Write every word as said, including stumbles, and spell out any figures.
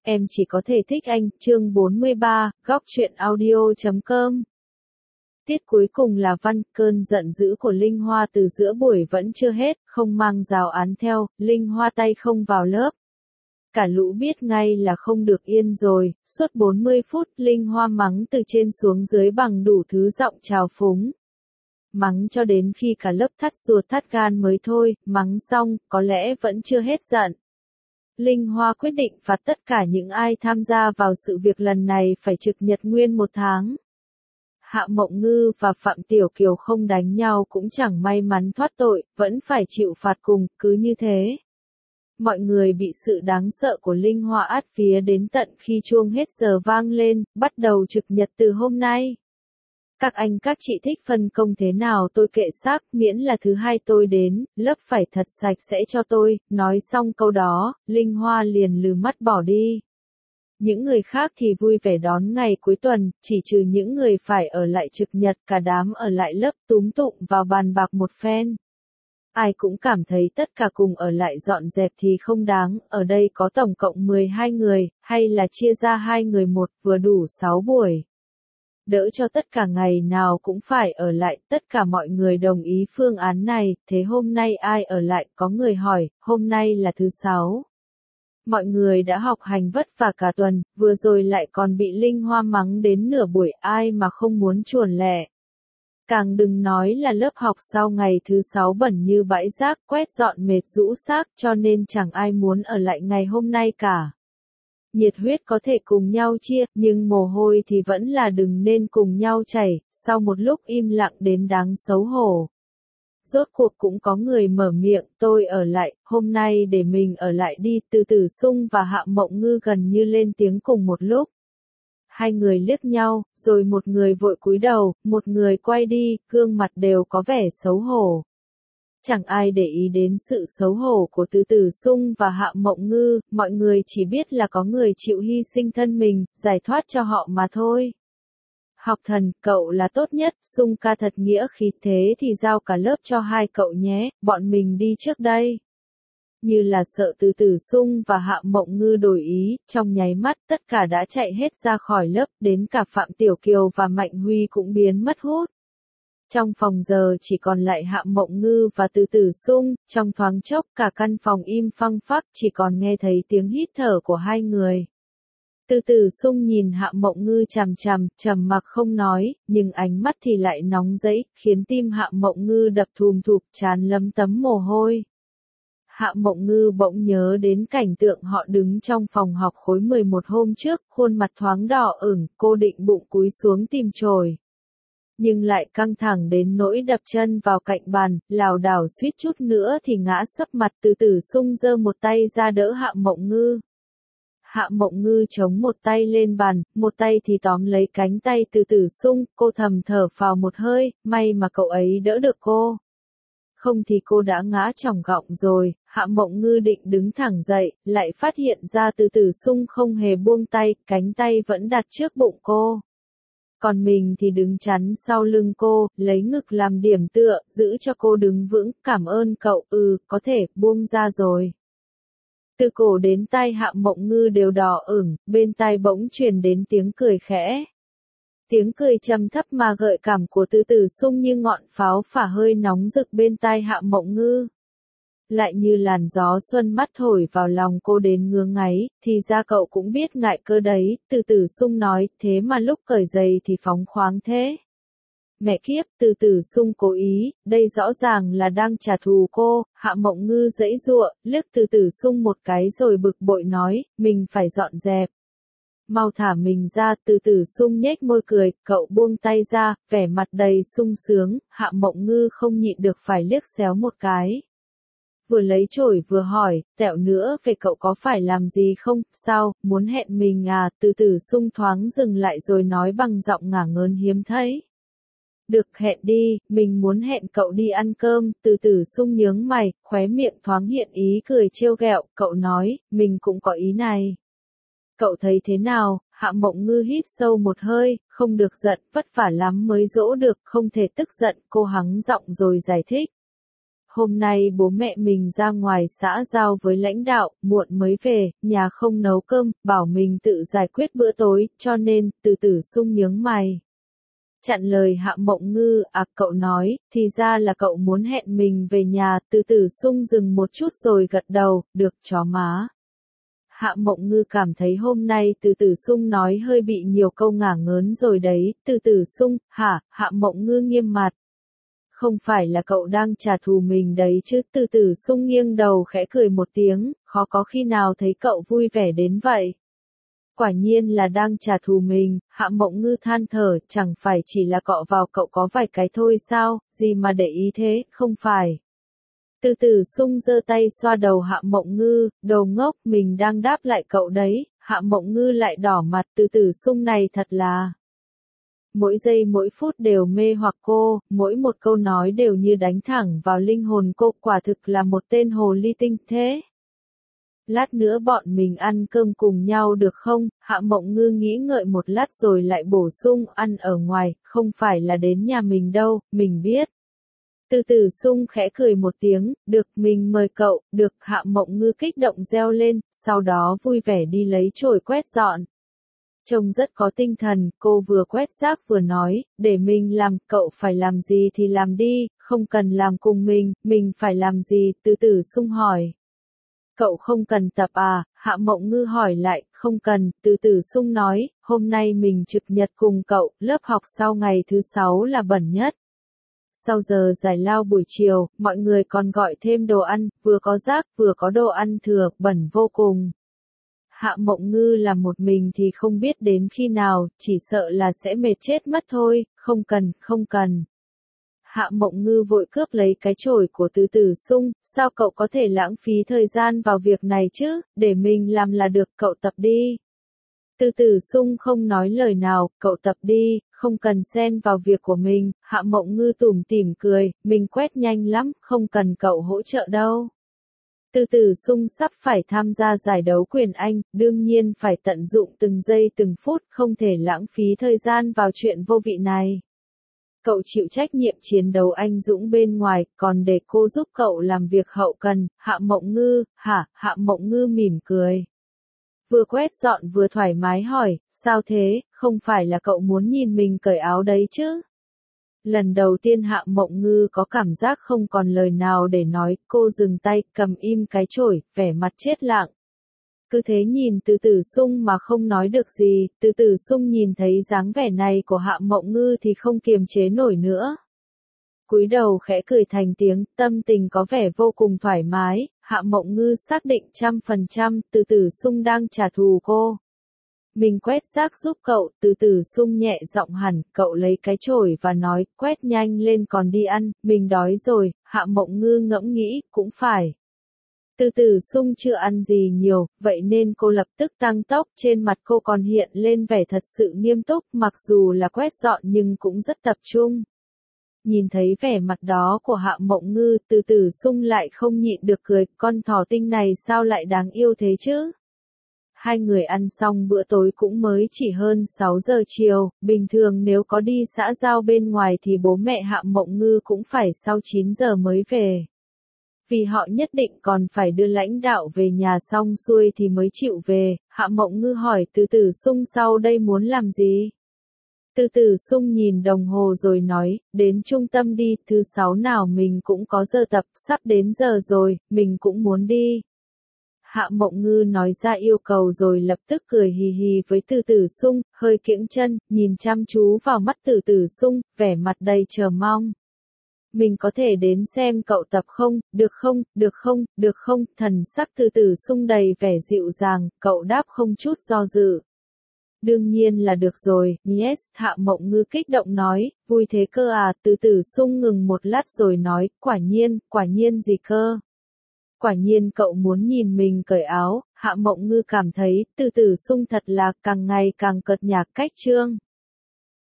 em chỉ có thể thích anh, chương bốn mươi ba, góc truyện audio chấm com. Tiết cuối cùng là văn, cơn giận dữ của Linh Hoa từ giữa buổi vẫn chưa hết, không mang giáo án theo, Linh Hoa tay không vào lớp. Cả lũ biết ngay là không được yên rồi, suốt bốn mươi phút Linh Hoa mắng từ trên xuống dưới bằng đủ thứ giọng trào phúng. Mắng cho đến khi cả lớp thắt ruột thắt gan mới thôi, mắng xong, có lẽ vẫn chưa hết giận. Linh Hoa quyết định phạt tất cả những ai tham gia vào sự việc lần này phải trực nhật nguyên một tháng. Hạ Mộng Ngư và Phạm Tiểu Kiều không đánh nhau cũng chẳng may mắn thoát tội, vẫn phải chịu phạt cùng, cứ như thế. Mọi người bị sự đáng sợ của Linh Hoa át phía đến tận khi chuông hết giờ vang lên, bắt đầu trực nhật từ hôm nay. Các anh các chị thích phân công thế nào tôi kệ xác, miễn là thứ hai tôi đến, lớp phải thật sạch sẽ cho tôi. Nói xong câu đó, Linh Hoa liền lừ mắt bỏ đi. Những người khác thì vui vẻ đón ngày cuối tuần, chỉ trừ những người phải ở lại trực nhật, cả đám ở lại lớp túm tụm vào bàn bạc một phen. Ai cũng cảm thấy tất cả cùng ở lại dọn dẹp thì không đáng, ở đây có tổng cộng mười hai người, hay là chia ra hai người một, vừa đủ sáu buổi. Đỡ cho tất cả ngày nào cũng phải ở lại, tất cả mọi người đồng ý phương án này, thế hôm nay ai ở lại, có người hỏi, hôm nay là thứ sáu. Mọi người đã học hành vất vả cả tuần, vừa rồi lại còn bị Linh Hoa mắng đến nửa buổi, ai mà không muốn chuồn lẻ. Càng đừng nói là lớp học sau ngày thứ sáu bẩn như bãi rác, quét dọn mệt rũ xác, cho nên chẳng ai muốn ở lại ngày hôm nay cả. Nhiệt huyết có thể cùng nhau chia, nhưng mồ hôi thì vẫn là đừng nên cùng nhau chảy, sau một lúc im lặng đến đáng xấu hổ. Rốt cuộc cũng có người mở miệng, tôi ở lại, hôm nay để mình ở lại đi, Từ Tử Sung và Hạ Mộng Ngư gần như lên tiếng cùng một lúc. Hai người liếc nhau, rồi một người vội cúi đầu, một người quay đi, gương mặt đều có vẻ xấu hổ. Chẳng ai để ý đến sự xấu hổ của Từ Tử Sung và Hạ Mộng Ngư, mọi người chỉ biết là có người chịu hy sinh thân mình, giải thoát cho họ mà thôi. Học Thần, cậu là tốt nhất, Sung ca thật nghĩa khí, thế thì giao cả lớp cho hai cậu nhé, bọn mình đi trước đây. Như là sợ Từ Tử Sung và Hạ Mộng Ngư đổi ý, trong nháy mắt tất cả đã chạy hết ra khỏi lớp, đến cả Phạm Tiểu Kiều và Mạnh Huy cũng biến mất hút. Trong phòng giờ chỉ còn lại Hạ Mộng Ngư và Từ Tử Sung, trong thoáng chốc cả căn phòng im phăng phắc, chỉ còn nghe thấy tiếng hít thở của hai người. Từ Tử Sung nhìn Hạ Mộng Ngư chằm chằm, trầm mặc không nói, nhưng ánh mắt thì lại nóng rẫy, khiến tim Hạ Mộng Ngư đập thùm thụp, trán lấm tấm mồ hôi. Hạ Mộng Ngư bỗng nhớ đến cảnh tượng họ đứng trong phòng học khối mười một hôm trước, khuôn mặt thoáng đỏ ửng, cô định bụng cúi xuống tìm chổi. Nhưng lại căng thẳng đến nỗi đập chân vào cạnh bàn, lảo đảo suýt chút nữa thì ngã sấp mặt. Từ Tử Sung giơ một tay ra đỡ Hạ Mộng Ngư. Hạ Mộng Ngư chống một tay lên bàn, một tay thì tóm lấy cánh tay Từ Tử Sung, cô thầm thở phào một hơi, may mà cậu ấy đỡ được cô. Không thì cô đã ngã chỏng gọng rồi. Hạ Mộng Ngư định đứng thẳng dậy, lại phát hiện ra Từ Tử Sung không hề buông tay, cánh tay vẫn đặt trước bụng cô. Còn mình thì đứng chắn sau lưng cô, lấy ngực làm điểm tựa, giữ cho cô đứng vững, cảm ơn cậu, ừ, có thể, buông ra rồi. Từ cổ đến tai Hạ Mộng Ngư đều đỏ ửng, bên tai bỗng truyền đến tiếng cười khẽ. Tiếng cười trầm thấp mà gợi cảm của Từ Tử Sung như ngọn pháo phả hơi nóng rực bên tai Hạ Mộng Ngư. Lại như làn gió xuân mát thổi vào lòng cô đến ngứa ngáy, thì ra cậu cũng biết ngại cơ đấy, Từ Tử Sung nói, thế mà lúc cởi giày thì phóng khoáng thế. Mẹ kiếp, Từ Tử Sung cố ý, đây rõ ràng là đang trả thù cô. Hạ Mộng Ngư giãy giụa, liếc Từ Tử Sung một cái rồi bực bội nói, mình phải dọn dẹp. Mau thả mình ra. Từ Tử Sung nhếch môi cười, cậu buông tay ra, vẻ mặt đầy sung sướng. Hạ Mộng Ngư không nhịn được phải liếc xéo một cái. Vừa lấy chổi vừa hỏi, tẹo nữa về cậu có phải làm gì không, sao, muốn hẹn mình à? Từ Tử Sung thoáng dừng lại rồi nói bằng giọng ngả ngớn hiếm thấy. Được, hẹn đi, mình muốn hẹn cậu đi ăn cơm. Từ Tử Sung nhướng mày, khóe miệng thoáng hiện ý cười trêu ghẹo, cậu nói, mình cũng có ý này. Cậu thấy thế nào? Hạ Mộng Ngư hít sâu một hơi, không được giận, vất vả lắm mới dỗ được, không thể tức giận, cô hắng giọng rồi giải thích. hôm nay bố mẹ mình ra ngoài xã giao với lãnh đạo, muộn mới về, nhà không nấu cơm, bảo mình tự giải quyết bữa tối, cho nên, Từ Tử Sung nhướng mày. Chặn lời Hạ Mộng Ngư, à cậu nói, thì ra là cậu muốn hẹn mình về nhà, Từ Tử Sung dừng một chút rồi gật đầu, được chó má. Hạ Mộng Ngư cảm thấy hôm nay Từ Tử Sung nói hơi bị nhiều câu ngả ngớn rồi đấy, Từ Tử Sung, hả, Hạ Mộng Ngư nghiêm mặt. Không phải là cậu đang trả thù mình đấy chứ, Từ Tử Sung nghiêng đầu khẽ cười một tiếng, khó có khi nào thấy cậu vui vẻ đến vậy. Quả nhiên là đang trả thù mình, Hạ Mộng Ngư than thở, chẳng phải chỉ là cọ vào cậu có vài cái thôi sao, gì mà để ý thế, không phải. Từ Tử Sung giơ tay xoa đầu Hạ Mộng Ngư, đồ ngốc, mình đang đáp lại cậu đấy, Hạ Mộng Ngư lại đỏ mặt, Từ Tử Sung này thật là. Mỗi giây mỗi phút đều mê hoặc cô, mỗi một câu nói đều như đánh thẳng vào linh hồn cô, quả thực là một tên hồ ly tinh thế. Lát nữa bọn mình ăn cơm cùng nhau được không? Hạ Mộng Ngư nghĩ ngợi một lát rồi lại bổ sung, ăn ở ngoài, không phải là đến nhà mình đâu, mình biết. Từ Tử Sung khẽ cười một tiếng, được, mình mời cậu, được, Hạ Mộng Ngư kích động reo lên, sau đó vui vẻ đi lấy chổi quét dọn. Trông rất có tinh thần, cô vừa quét rác vừa nói, để mình làm, cậu phải làm gì thì làm đi, không cần làm cùng mình, mình phải làm gì, Từ Tử Sung hỏi. Cậu không cần tập à, Hạ Mộng Ngư hỏi lại, không cần, Từ Tử Sung nói, hôm nay mình trực nhật cùng cậu, lớp học sau ngày thứ sáu là bẩn nhất. Sau giờ giải lao buổi chiều, mọi người còn gọi thêm đồ ăn, vừa có rác, vừa có đồ ăn thừa, bẩn vô cùng. Hạ Mộng Ngư là một mình thì không biết đến khi nào, chỉ sợ là sẽ mệt chết mất thôi, không cần, không cần. Hạ Mộng Ngư vội cướp lấy cái chổi của Từ Tử Sung, sao cậu có thể lãng phí thời gian vào việc này chứ, để mình làm là được, cậu tập đi. Từ Tử Sung không nói lời nào, cậu tập đi, không cần xen vào việc của mình, Hạ Mộng Ngư tủm tỉm cười, mình quét nhanh lắm, không cần cậu hỗ trợ đâu. Từ Tử Sung sắp phải tham gia giải đấu quyền Anh, đương nhiên phải tận dụng từng giây từng phút, không thể lãng phí thời gian vào chuyện vô vị này. Cậu chịu trách nhiệm chiến đấu anh dũng bên ngoài, còn để cô giúp cậu làm việc hậu cần, Hạ Mộng Ngư, hả, Hạ Mộng Ngư mỉm cười. Vừa quét dọn vừa thoải mái hỏi, sao thế, không phải là cậu muốn nhìn mình cởi áo đấy chứ? Lần đầu tiên Hạ Mộng Ngư có cảm giác không còn lời nào để nói, cô dừng tay, cầm im cái chổi, vẻ mặt chết lặng. Cứ thế nhìn Từ Tử Sung mà không nói được gì, Từ Tử Sung nhìn thấy dáng vẻ này của Hạ Mộng Ngư thì không kiềm chế nổi nữa. Cúi đầu khẽ cười thành tiếng, tâm tình có vẻ vô cùng thoải mái, Hạ Mộng Ngư xác định trăm phần trăm, Từ Tử Sung đang trả thù cô. Mình quét rác giúp cậu, Từ Tử Sung nhẹ giọng hẳn, cậu lấy cái chổi và nói, quét nhanh lên còn đi ăn, mình đói rồi, Hạ Mộng Ngư ngẫm nghĩ, cũng phải. Từ Tử Sung chưa ăn gì nhiều, vậy nên cô lập tức tăng tốc, trên mặt cô còn hiện lên vẻ thật sự nghiêm túc, mặc dù là quét dọn nhưng cũng rất tập trung. Nhìn thấy vẻ mặt đó của Hạ Mộng Ngư, Từ Tử Sung lại không nhịn được cười, con thỏ tinh này sao lại đáng yêu thế chứ? Hai người ăn xong bữa tối cũng mới chỉ hơn sáu giờ chiều, bình thường nếu có đi xã giao bên ngoài thì bố mẹ Hạ Mộng Ngư cũng phải sau chín giờ mới về. Vì họ nhất định còn phải đưa lãnh đạo về nhà xong xuôi thì mới chịu về, Hạ Mộng Ngư hỏi Từ Tử Sung sau đây muốn làm gì? Từ Tử Sung nhìn đồng hồ rồi nói, đến trung tâm đi, thứ sáu nào mình cũng có giờ tập, sắp đến giờ rồi, mình cũng muốn đi. Hạ Mộng Ngư nói ra yêu cầu rồi lập tức cười hì hì với Từ Tử Sung, hơi kiễng chân, nhìn chăm chú vào mắt Từ Tử Sung, vẻ mặt đầy chờ mong. Mình có thể đến xem cậu tập không, được không, được không, được không, thần sắc Từ Tử Sung đầy vẻ dịu dàng, cậu đáp không chút do dự. Đương nhiên là được rồi, yes, Hạ Mộng Ngư kích động nói, vui thế cơ à, Từ Tử Sung ngừng một lát rồi nói, quả nhiên, quả nhiên gì cơ? Quả nhiên cậu muốn nhìn mình cởi áo, Hạ Mộng Ngư cảm thấy, Từ Tử Sung thật là càng ngày càng cợt nhả cách trương.